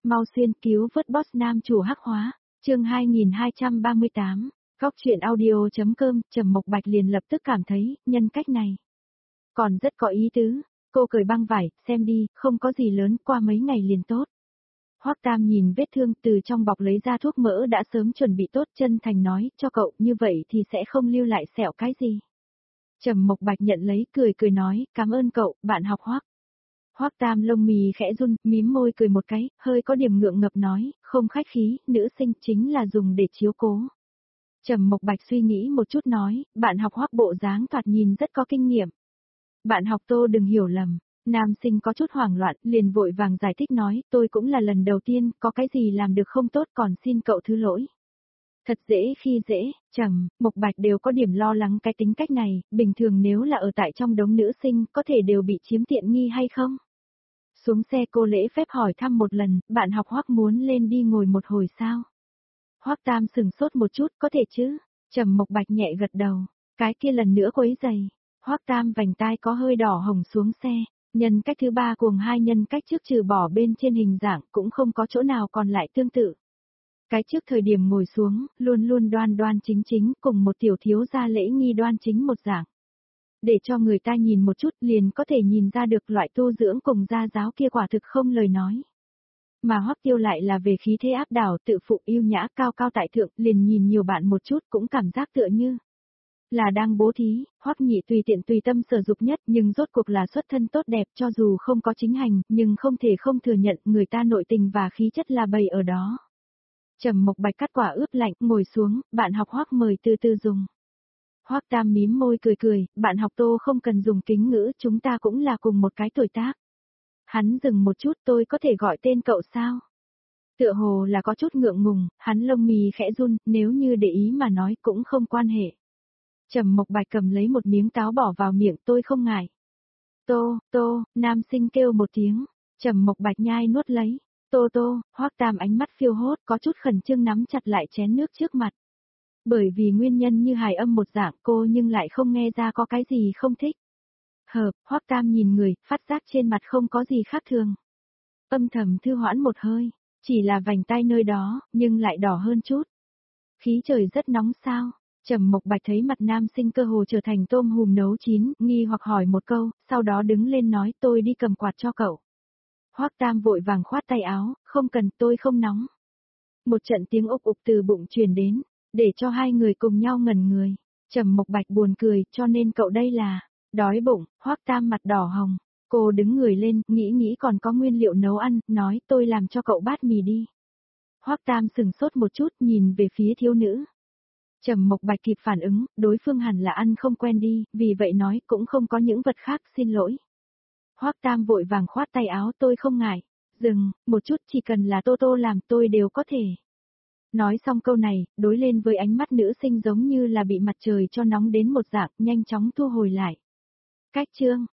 mau xuyên cứu vớt boss nam chủ hắc hóa, chương 2238, góc chuyện audio.com, Trầm Mộc Bạch liền lập tức cảm thấy, nhân cách này còn rất có ý tứ, cô cởi băng vải, xem đi, không có gì lớn, qua mấy ngày liền tốt. Hoắc Tam nhìn vết thương từ trong bọc lấy ra thuốc mỡ đã sớm chuẩn bị tốt, chân thành nói, cho cậu, như vậy thì sẽ không lưu lại sẹo cái gì. Trầm Mộc Bạch nhận lấy, cười nói, cảm ơn cậu, bạn học Hoắc. Hoắc Tam lông mì khẽ run, mím môi cười một cái, hơi có điểm ngượng ngập nói, không khách khí, nữ sinh chính là dùng để chiếu cố. Trầm Mộc Bạch suy nghĩ một chút nói, bạn học Hoắc bộ dáng thoạt nhìn rất có kinh nghiệm. Bạn học Tô đừng hiểu lầm. Nam sinh có chút hoảng loạn, liền vội vàng giải thích nói, tôi cũng là lần đầu tiên, có cái gì làm được không tốt còn xin cậu thứ lỗi. Thật dễ khi dễ, Trầm, Mộc Bạch đều có điểm lo lắng cái tính cách này, bình thường nếu là ở tại trong đống nữ sinh, có thể đều bị chiếm tiện nghi hay không? Xuống xe cô lễ phép hỏi thăm một lần, bạn học Hoắc muốn lên đi ngồi một hồi sao? Hoắc Tam sừng sốt một chút, có thể chứ? Trầm Mộc Bạch nhẹ gật đầu, cái kia lần nữa quấy giày. Hoắc Tam vành tai có hơi đỏ hồng xuống xe. Nhân cách thứ ba cùng hai nhân cách trước trừ bỏ bên trên hình dạng cũng không có chỗ nào còn lại tương tự. Cái trước thời điểm ngồi xuống, luôn luôn đoan đoan chính chính cùng một tiểu thiếu gia lễ nghi đoan chính một dạng. Để cho người ta nhìn một chút liền có thể nhìn ra được loại tu dưỡng cùng gia giáo kia quả thực không lời nói. Mà Hoắc Tiêu lại là về khí thế áp đảo tự phụ yêu nhã cao cao tại thượng liền nhìn nhiều bạn một chút cũng cảm giác tựa như là đang bố thí, Hoắc Nhị tùy tiện tùy tâm sở dục nhất nhưng rốt cuộc là xuất thân tốt đẹp cho dù không có chính hành nhưng không thể không thừa nhận người ta nội tình và khí chất là bày ở đó. Trầm Mộc Bạch cắt quả ướp lạnh ngồi xuống, bạn học Hoắc mời từ từ dùng. Hoắc Tam mím môi cười, bạn học Tô không cần dùng kính ngữ chúng ta cũng là cùng một cái tuổi tác. Hắn dừng một chút tôi có thể gọi tên cậu sao? Tựa hồ là có chút ngượng ngùng, hắn lông mì khẽ run, nếu như để ý mà nói cũng không quan hệ. Trầm Mộc Bạch cầm lấy một miếng táo bỏ vào miệng tôi không ngại. Tô, nam sinh kêu một tiếng. Trầm Mộc Bạch nhai nuốt lấy. Tô, Hoắc Tam ánh mắt phiêu hốt có chút khẩn trương nắm chặt lại chén nước trước mặt. Bởi vì nguyên nhân như hài âm một dạng cô nhưng lại không nghe ra có cái gì không thích. Hoắc Tam nhìn người, phát giác trên mặt không có gì khác thường. Âm thầm thư hoãn một hơi, chỉ là vành tai nơi đó, nhưng lại đỏ hơn chút. Khí trời rất nóng sao? Trầm Mộc Bạch thấy mặt nam sinh cơ hồ trở thành tôm hùm nấu chín, nghi hoặc hỏi một câu, sau đó đứng lên nói tôi đi cầm quạt cho cậu. Hoắc Tam vội vàng khoát tay áo, không cần tôi không nóng. Một trận tiếng ục ục từ bụng truyền đến, để cho hai người cùng nhau ngẩn người. Trầm Mộc Bạch buồn cười, cho nên cậu đây là đói bụng. Hoắc Tam mặt đỏ hồng, cô đứng người lên, nghĩ còn có nguyên liệu nấu ăn, nói tôi làm cho cậu bát mì đi. Hoắc Tam sừng sốt một chút nhìn về phía thiếu nữ. Trầm Mộc Bạch kịp phản ứng, đối phương hẳn là ăn không quen đi, vì vậy nói cũng không có những vật khác xin lỗi. Hoắc Tam vội vàng khoát tay áo tôi không ngại, dừng, một chút chỉ cần là Tô làm tôi đều có thể. Nói xong câu này, đối lên với ánh mắt nữ sinh giống như là bị mặt trời cho nóng đến một dạng, nhanh chóng thu hồi lại. Cách chương,